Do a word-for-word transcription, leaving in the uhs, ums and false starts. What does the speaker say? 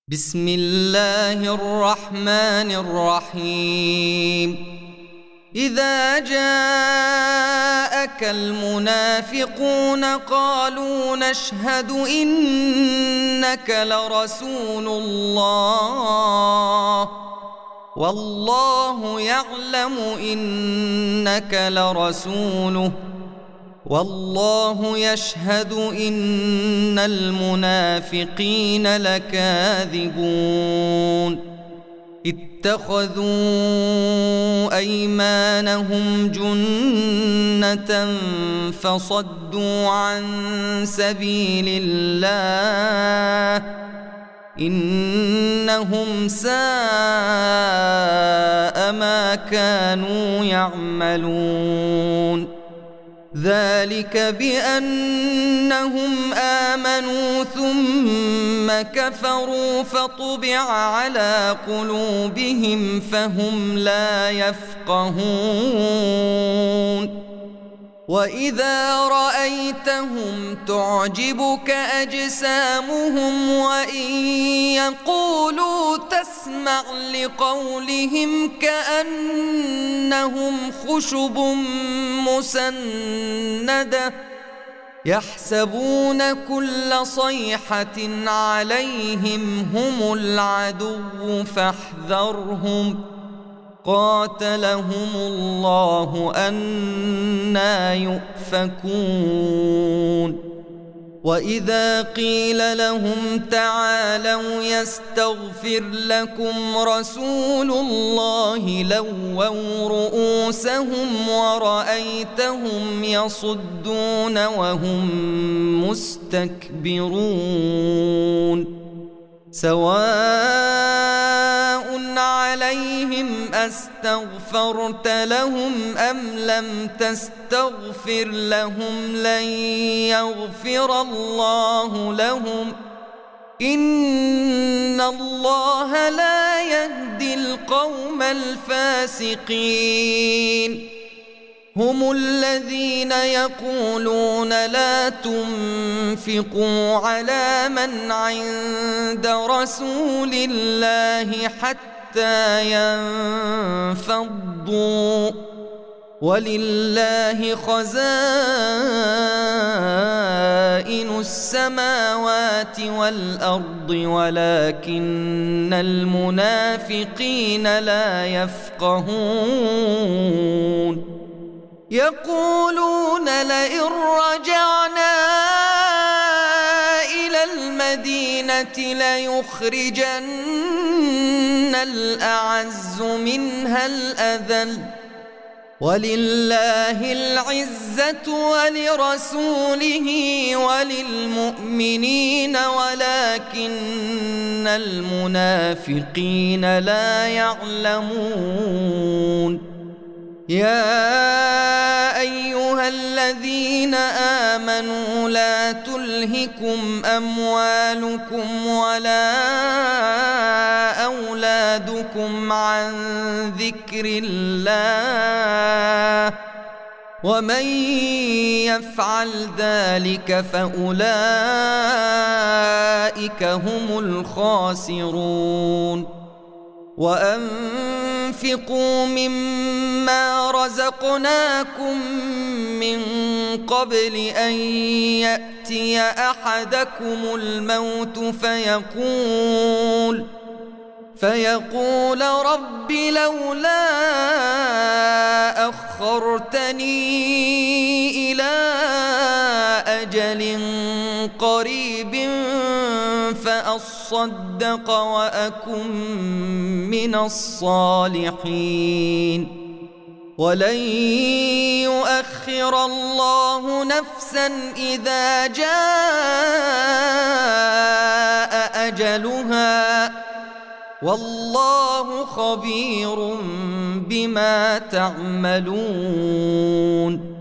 بسم الله الرحمن الرحيم إذا جاءك المنافقون قالوا نشهد إنك لرسول الله والله يعلم إنك لرسوله والله يشهد إن المنافقين لكاذبون اتخذوا أيمانهم جنة فصدوا عن سبيل الله إنهم ساء ما كانوا يعملون ذلك بأنهم آمنوا ثم كفروا فطبع على قلوبهم فهم لا يفقهون وإذا رأيتهم تعجبك أجسامهم وإن يقولوا تسمع لقولهم كأنهم خشب مسندة يحسبون كل صيحة عليهم هم العدو فاحذرهم قاتلهم الله أنى يؤفكون وإذا قيل لهم تعالوا يستغفر لكم رسول الله لووا رؤوسهم ورأيتهم يصدون وهم مستكبرون سواء عليهم أستغفرت لهم أم لم تستغفر لهم لن يغفر الله لهم إن الله لا يهدي القوم الفاسقين هم الذين يقولون لا تنفقوا على من عند رسول الله حتى ينفضوا ولله خزائن السماوات والأرض ولكن المنافقين لا يفقهون يقولون لئن رجعنا إلى المدينة ليخرجن الأعز منها الأذل ولله العزة ولرسوله وللمؤمنين ولكن المنافقين لا يعلمون يا أيها الذين آمنوا لا تلهكم أموالكم ولا أولادكم عن ذكر الله ومن يفعل ذلك فأولئك هم الخاسرون وأنفقوا مما رزقناكم من قبل أن يأتي أحدكم الموت فيقول فيقول رب لولا أخرتني إلى أجل قريب فأصدق وأكن من الصالحين ولن يؤخر الله نفسا إذا جاء أجلها والله خبير بما تعملون.